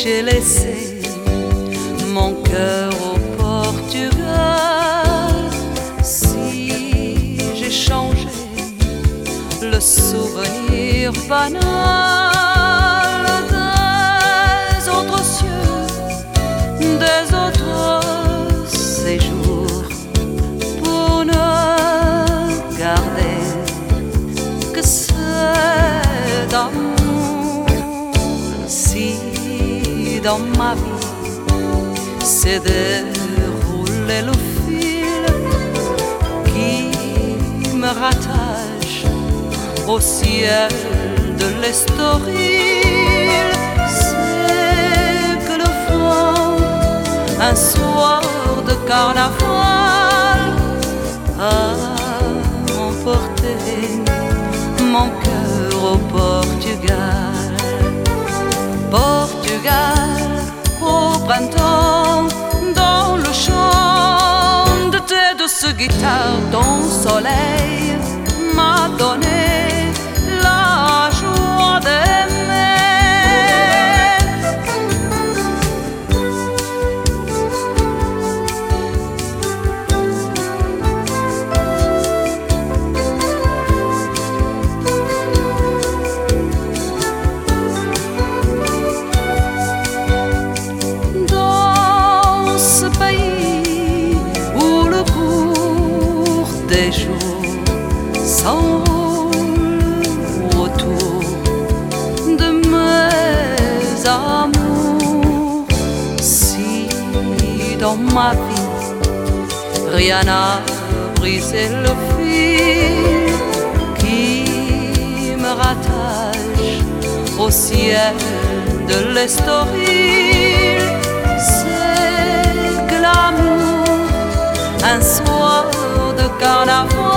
j'ai laissé mon cœur au Portugal, si j'ai changé le souvenir banal des autres cieux, des autres séjours, pour ne garder que cet amour. Si dans ma vie s'est déroulé le fil qui me rattache au ciel de l'Estoril, c'est que le vent, un soir de carnaval, a emporté mon cœur au Portugal. Portugal, au printemps, dans le chant de tes douces guitares, ton soleil m'a donné la joie d'aimer. Dans ce pays où le cours des jours s'enroule autour de mes amours, si dans ma vie rien n'a brisé le fil qui me rattache au ciel de l'Estoril, c'est que l'amour, un soir de carnaval,